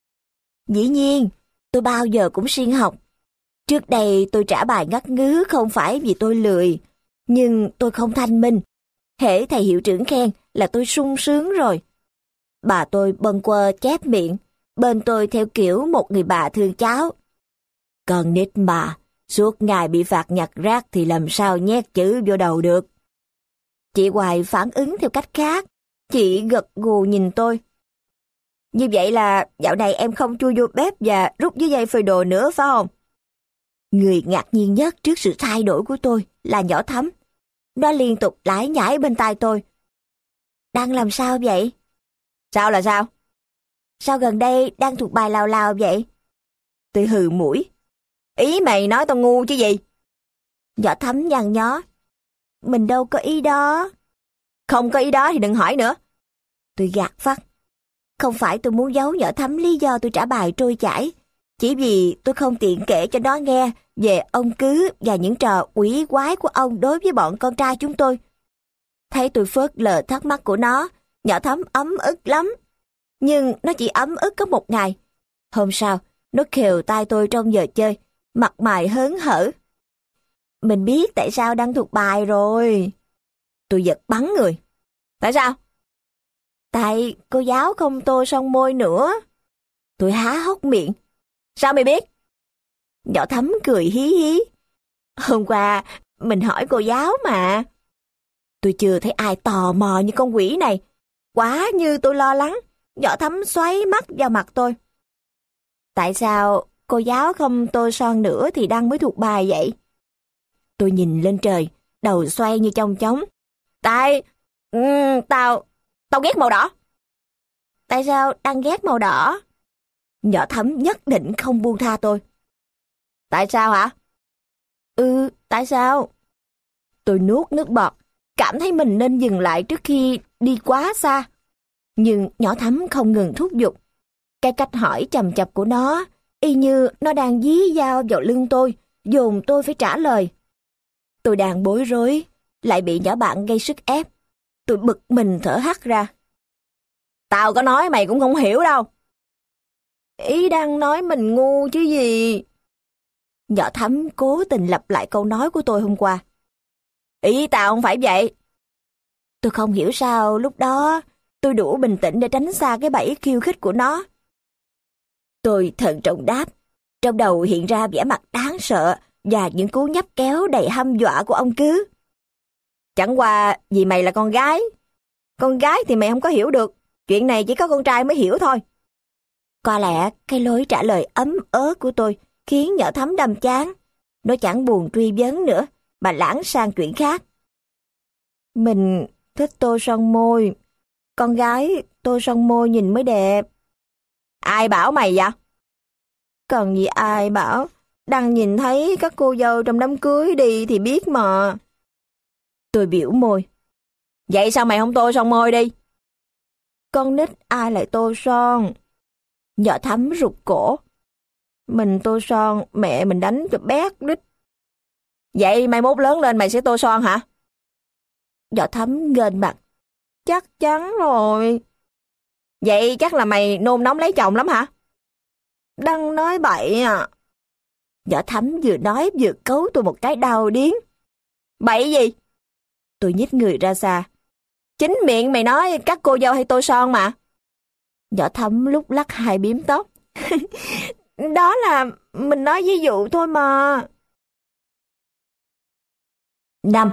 Dĩ nhiên, tôi bao giờ cũng siêng học. Trước đây tôi trả bài ngắt ngứ không phải vì tôi lười, nhưng tôi không thanh minh. Hễ thầy hiệu trưởng khen là tôi sung sướng rồi. Bà tôi bâng quơ chép miệng, bên tôi theo kiểu một người bà thương cháu. Con nít mà, suốt ngày bị phạt nhặt rác thì làm sao nhét chữ vô đầu được. Chị Hoài phản ứng theo cách khác, chị gật gù nhìn tôi. Như vậy là dạo này em không chui vô bếp và rút dưới dây phơi đồ nữa phải không? Người ngạc nhiên nhất trước sự thay đổi của tôi là nhỏ Thắm. Nó liên tục lải nhải bên tai tôi. Đang làm sao vậy? Sao là sao? Sao gần đây đang thuộc bài lào lào vậy? Tôi hừ mũi. Ý mày nói tao ngu chứ gì? Nhỏ Thắm nhăn nhó. Mình đâu có ý đó. Không có ý đó thì đừng hỏi nữa. Tôi gạt phắt. Không phải tôi muốn giấu nhỏ Thắm lý do tôi trả bài trôi chảy, chỉ vì tôi không tiện kể cho nó nghe về ông Cứ và những trò quỷ quái của ông đối với bọn con trai chúng tôi. Thấy tôi phớt lờ thắc mắc của nó, nhỏ Thắm ấm ức lắm. Nhưng nó chỉ ấm ức có một ngày. Hôm sau, nó khều tay tôi trong giờ chơi, mặt mày hớn hở. Mình biết tại sao đang thuộc bài rồi. Tôi giật bắn người. Tại sao? Tại cô giáo không tô son môi nữa. Tôi há hốc miệng. Sao mày biết? Nhỏ Thắm cười hí hí. Hôm qua mình hỏi cô giáo mà. Tôi chưa thấy ai tò mò như con quỷ này. Quá như tôi lo lắng. Nhỏ Thắm xoáy mắt vào mặt tôi. Tại sao cô giáo không tô son nữa thì Đăng mới thuộc bài vậy? Tôi nhìn lên trời, đầu xoay như chong chóng. Tại... Um, tao... Tao ghét màu đỏ. Tại sao Đăng ghét màu đỏ? Nhỏ Thắm nhất định không buông tha tôi. Tại sao hả? Ừ, tại sao? Tôi nuốt nước bọt, cảm thấy mình nên dừng lại trước khi đi quá xa. Nhưng nhỏ Thắm không ngừng thúc giục. Cái cách hỏi chầm chập của nó, y như nó đang dí dao vào lưng tôi, dồn tôi phải trả lời. Tôi đang bối rối, lại bị nhỏ bạn gây sức ép. Tôi bực mình thở hắt ra. Tao có nói mày cũng không hiểu đâu. Ý đang nói mình ngu chứ gì. Nhỏ Thắm cố tình lặp lại câu nói của tôi hôm qua. Ý tao không phải vậy. Tôi không hiểu sao lúc đó tôi đủ bình tĩnh để tránh xa cái bẫy khiêu khích của nó. Tôi thận trọng đáp, trong đầu hiện ra vẻ mặt đáng sợ và những cú nhấp kéo đầy hăm dọa của ông Cứ. Chẳng qua vì mày là con gái. Con gái thì mày không có hiểu được. Chuyện này chỉ có con trai mới hiểu thôi. Có lẽ cái lối trả lời ấm ớ của tôi khiến nhỏ Thắm đâm chán. Nó chẳng buồn truy vấn nữa, mà lãng sang chuyện khác. Mình thích tô son môi. Con gái tô son môi nhìn mới đẹp. Ai bảo mày vậy? Cần gì ai bảo. Đăng nhìn thấy các cô dâu trong đám cưới đi thì biết mà. Tôi biểu môi. Vậy sao mày không tô son môi đi? Con nít ai lại tô son? Nhỏ Thắm rụt cổ. Mình tô son, mẹ mình đánh cho bét đít. Vậy mai mốt lớn lên mày sẽ tô son hả? Nhỏ Thắm nghênh mặt. Chắc chắn rồi. Vậy chắc là mày nôn nóng lấy chồng lắm hả? Đăng nói bậy à. Nhỏ Thắm vừa nói vừa cấu tôi một cái đau điếng. Bậy gì? Tôi nhích người ra xa. Chính miệng mày nói các cô dâu hay tô son mà. Nhỏ Thắm lúc lắc hai bím tóc. Đó là mình nói ví dụ thôi mà. Năm.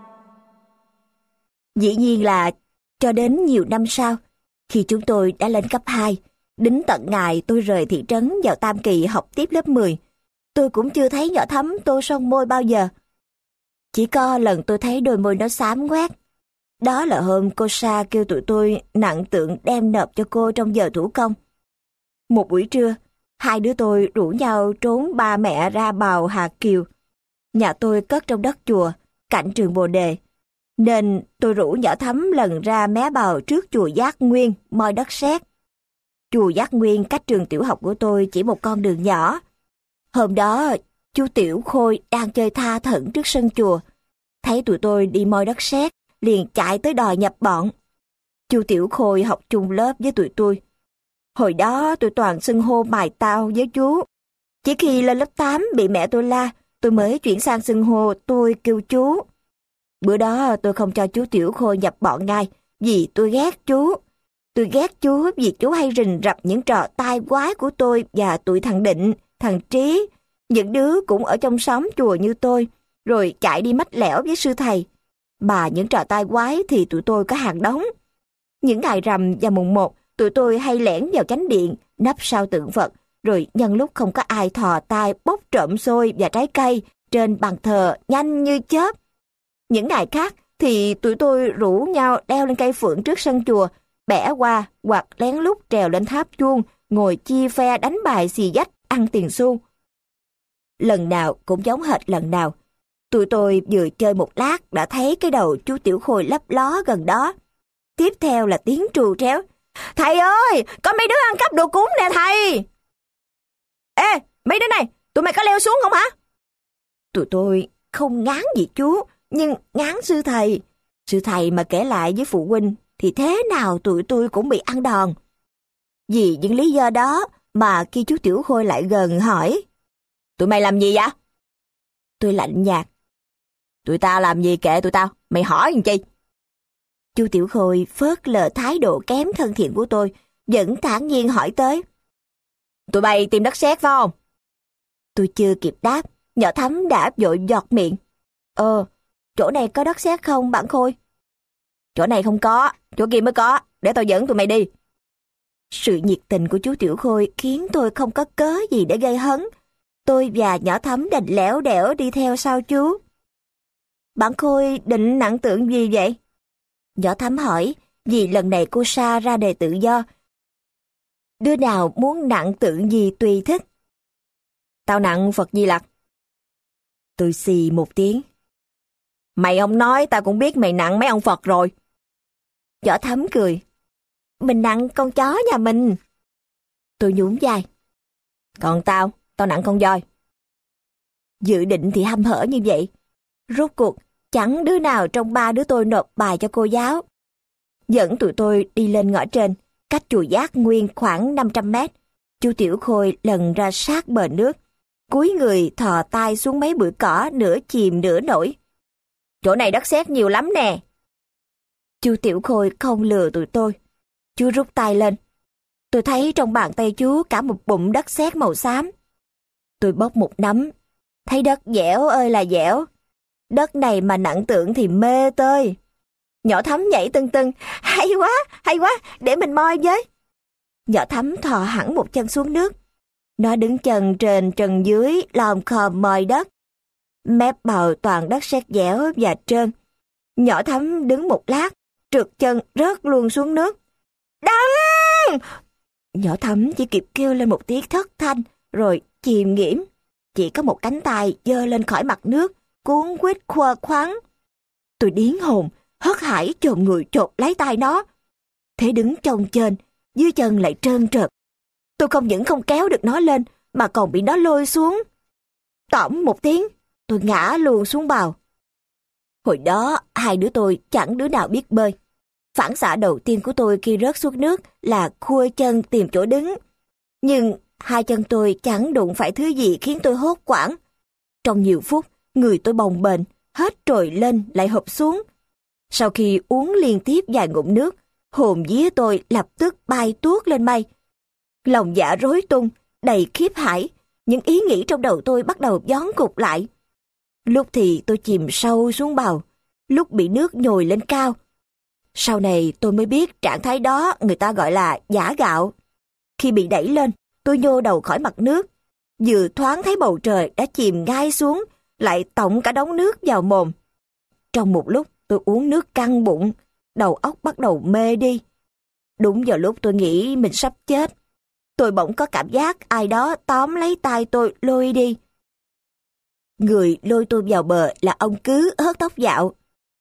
Dĩ nhiên là cho đến nhiều năm sau, khi chúng tôi đã lên cấp hai, đến tận ngày tôi rời thị trấn vào Tam Kỳ học tiếp lớp mười, tôi cũng chưa thấy Nhỏ Thắm tô son môi bao giờ. Chỉ có lần tôi thấy đôi môi nó xám ngoét. Đó là hôm cô Sa kêu tụi tôi nặng tượng đem nộp cho cô trong giờ thủ công. Một buổi trưa, hai đứa tôi rủ nhau trốn ba mẹ ra bào Hà Kiều. Nhà tôi cất trong đất chùa, cạnh trường Bồ Đề. Nên tôi rủ Nhỏ Thắm lần ra mé bào trước chùa Giác Nguyên, moi đất sét. Chùa Giác Nguyên cách trường tiểu học của tôi chỉ một con đường nhỏ. Hôm đó, chú Tiểu Khôi đang chơi tha thẩn trước sân chùa. Thấy tụi tôi đi moi đất sét, liền chạy tới đòi nhập bọn. Chú Tiểu Khôi học chung lớp với tụi tôi. Hồi đó tôi toàn xưng hô mài tao với chú. Chỉ khi lên lớp tám bị mẹ tôi la, tôi mới chuyển sang xưng hô tôi kêu chú. Bữa đó tôi không cho chú Tiểu Khôi nhập bọn ngay, vì tôi ghét chú. Tôi ghét chú vì chú hay rình rập những trò tai quái của tôi và tụi thằng Định, thằng Trí, những đứa cũng ở trong xóm chùa như tôi, rồi chạy đi mách lẻo với sư thầy. Mà những trò tai quái thì tụi tôi có hàng đống. Những ngày rằm và mùng một, tụi tôi hay lẻn vào chánh điện, nấp sau tượng Phật, rồi nhân lúc không có ai thò tai bốc trộm xôi và trái cây trên bàn thờ nhanh như chớp. Những ngày khác thì tụi tôi rủ nhau đeo lên cây phượng trước sân chùa, bẻ qua hoặc lén lút trèo lên tháp chuông, ngồi chia phe đánh bài xì dách, ăn tiền xu. Lần nào cũng giống hệt lần nào. Tụi tôi vừa chơi một lát đã thấy cái đầu chú Tiểu Khôi lấp ló gần đó. Tiếp theo là tiếng trù tréo. Thầy ơi, có mấy đứa ăn cắp đồ cúng nè thầy. Ê, mấy đứa này, tụi mày có leo xuống không hả? Tụi tôi không ngán gì chú, nhưng ngán sư thầy. Sư thầy mà kể lại với phụ huynh thì thế nào tụi tôi cũng bị ăn đòn. Vì những lý do đó mà khi chú Tiểu Khôi lại gần hỏi, tụi mày làm gì vậy? Tôi lạnh nhạt. Tụi tao làm gì kệ tụi tao, mày hỏi làm chi? Chú Tiểu Khôi phớt lờ thái độ kém thân thiện của tôi, vẫn thản nhiên hỏi tới. Tụi bay tìm đất sét phải không? Tôi chưa kịp đáp, Nhỏ Thắm đã vội giọt miệng. Ờ, chỗ này có đất sét không bạn Khôi? Chỗ này không có, chỗ kia mới có, để tao dẫn tụi mày đi. Sự nhiệt tình của chú Tiểu Khôi khiến tôi không có cớ gì để gây hấn. Tôi và Nhỏ Thắm đành lẻo đẻo đi theo sau chú. Bạn Khôi định nặng tượng gì vậy? Nhỏ Thắm hỏi, vì lần này cô Sa ra đề tự do. Đứa nào muốn nặng tượng gì tùy thích. Tao nặng Phật Di Lặc. Tôi xì một tiếng. Mày không nói tao cũng biết mày nặng mấy ông Phật rồi. Nhỏ Thắm cười. Mình nặng con chó nhà mình. Tôi nhún vai. Còn tao, tao nặng con voi. Dự định thì hăm hở như vậy. Rốt cuộc, chẳng đứa nào trong ba đứa tôi nộp bài cho cô giáo. Dẫn tụi tôi đi lên ngõ trên, cách chùa Giác Nguyên khoảng năm trăm mét. Chú Tiểu Khôi lần ra sát bờ nước, cúi người thò tay xuống mấy bụi cỏ nửa chìm nửa nổi. Chỗ này đất sét nhiều lắm nè. Chú Tiểu Khôi không lừa tụi tôi. Chú rút tay lên. Tôi thấy trong bàn tay chú cả một bụng đất sét màu xám. Tôi bóc một nắm, thấy đất dẻo ơi là dẻo. Đất này mà nặng tượng thì mê tơi. Nhỏ Thắm nhảy tưng tưng. Hay quá, hay quá, để mình moi với. Nhỏ Thắm thò hẳn một chân xuống nước. Nó đứng chân trên trần dưới, lòm khòm moi đất. Mép bầu toàn đất sét dẻo và trơn. Nhỏ Thắm đứng một lát, trượt chân rớt luôn xuống nước. Đăng! Nhỏ Thắm chỉ kịp kêu lên một tiếng thất thanh, rồi chìm nghiễm. Chỉ có một cánh tay giơ lên khỏi mặt nước, cuốn quýt khua khoắn. Tôi điếng hồn, hớt hải chồm người chộp lấy tay nó. Thế đứng chông chênh, dưới chân lại trơn trượt. Tôi không những không kéo được nó lên, mà còn bị nó lôi xuống. Tõm một tiếng, tôi ngã luôn xuống bào. Hồi đó, hai đứa tôi chẳng đứa nào biết bơi. Phản xạ đầu tiên của tôi khi rớt xuống nước là khua chân tìm chỗ đứng. Nhưng hai chân tôi chẳng đụng phải thứ gì khiến tôi hốt hoảng. Trong nhiều phút, người tôi bồng bềnh, hết trồi lên lại hụp xuống. Sau khi uống liên tiếp vài ngụm nước, hồn vía tôi lập tức bay tuốt lên mây. Lòng dạ rối tung, đầy khiếp hãi, những ý nghĩ trong đầu tôi bắt đầu vón cục lại. Lúc thì tôi chìm sâu xuống bào, lúc bị nước nhồi lên cao. Sau này tôi mới biết trạng thái đó người ta gọi là giả gạo. Khi bị đẩy lên, tôi nhô đầu khỏi mặt nước. Vừa thoáng thấy bầu trời đã chìm ngay xuống, lại tổng cả đống nước vào mồm. Trong một lúc tôi uống nước căng bụng, đầu óc bắt đầu mê đi. Đúng vào lúc tôi nghĩ mình sắp chết, tôi bỗng có cảm giác ai đó tóm lấy tay tôi lôi đi. Người lôi tôi vào bờ là ông Cứ hớt tóc dạo.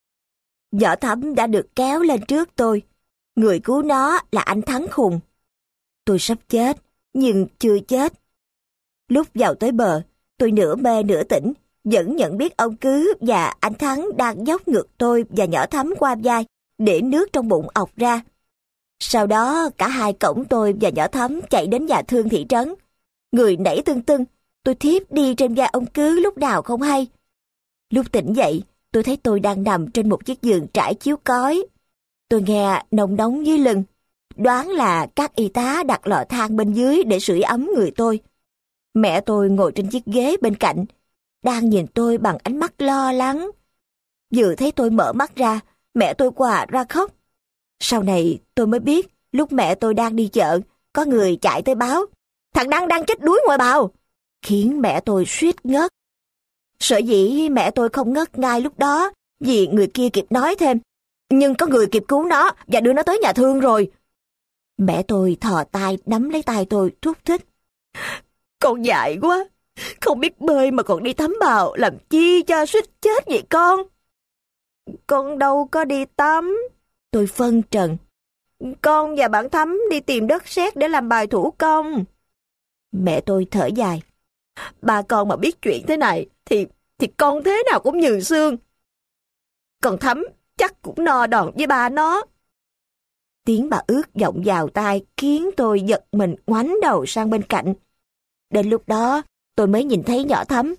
Võ Thấm đã được kéo lên trước tôi. Người cứu nó là anh Thắng Khùng. Tôi sắp chết, nhưng chưa chết. Lúc vào tới bờ, tôi nửa mê nửa tỉnh, vẫn nhận biết ông Cứ và anh Thắng đang dốc ngược tôi và Nhỏ Thấm qua vai để nước trong bụng ọc ra. Sau đó cả hai cõng tôi và Nhỏ Thấm chạy đến nhà thương thị trấn. Người nảy tưng tưng, tôi thiếp đi trên vai ông Cứ lúc nào không hay. Lúc tỉnh dậy, tôi thấy tôi đang nằm trên một chiếc giường trải chiếu cói. Tôi nghe nồng nóng dưới lưng, đoán là các y tá đặt lò than bên dưới để sưởi ấm người tôi. Mẹ tôi ngồi trên chiếc ghế bên cạnh, đang nhìn tôi bằng ánh mắt lo lắng. Vừa thấy tôi mở mắt ra, mẹ tôi quà ra khóc. Sau này tôi mới biết, lúc mẹ tôi đang đi chợ, có người chạy tới báo, thằng Đăng đang chết đuối ngoài bào, khiến mẹ tôi suýt ngất. Sở dĩ mẹ tôi không ngất ngay lúc đó, vì người kia kịp nói thêm, nhưng có người kịp cứu nó và đưa nó tới nhà thương rồi. Mẹ tôi thò tay nắm lấy tay tôi thúc thích. Con dại quá, không biết bơi mà còn đi tắm bào, làm chi cho suýt chết vậy con? Con đâu có đi tắm. Tôi phân trần. Con và bạn Thắm đi tìm đất sét để làm bài thủ công. Mẹ tôi thở dài. Ba con mà biết chuyện thế này thì thì con thế nào cũng nhừ xương. Còn Thắm chắc cũng no đòn với ba nó. Tiếng bà ước vọng vào tai khiến tôi giật mình ngoảnh đầu sang bên cạnh. Đến lúc đó tôi mới nhìn thấy Nhỏ Thắm.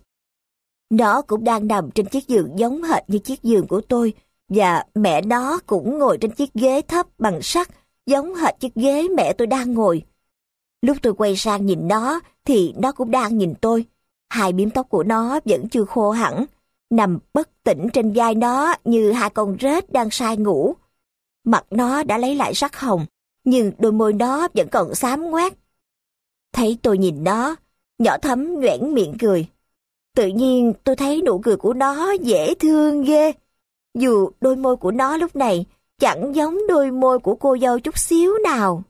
Nó cũng đang nằm trên chiếc giường giống hệt như chiếc giường của tôi, và mẹ nó cũng ngồi trên chiếc ghế thấp bằng sắt giống hệt chiếc ghế mẹ tôi đang ngồi. Lúc tôi quay sang nhìn nó thì nó cũng đang nhìn tôi. Hai bím tóc của nó vẫn chưa khô hẳn, nằm bất tỉnh trên vai nó như hai con rết đang say ngủ. Mặt nó đã lấy lại sắc hồng, nhưng đôi môi nó vẫn còn xám ngoét. Thấy tôi nhìn nó, Nhỏ Thắm nhoẻn miệng cười. Tự nhiên tôi thấy nụ cười của nó dễ thương ghê. Dù đôi môi của nó lúc này chẳng giống đôi môi của cô dâu chút xíu nào.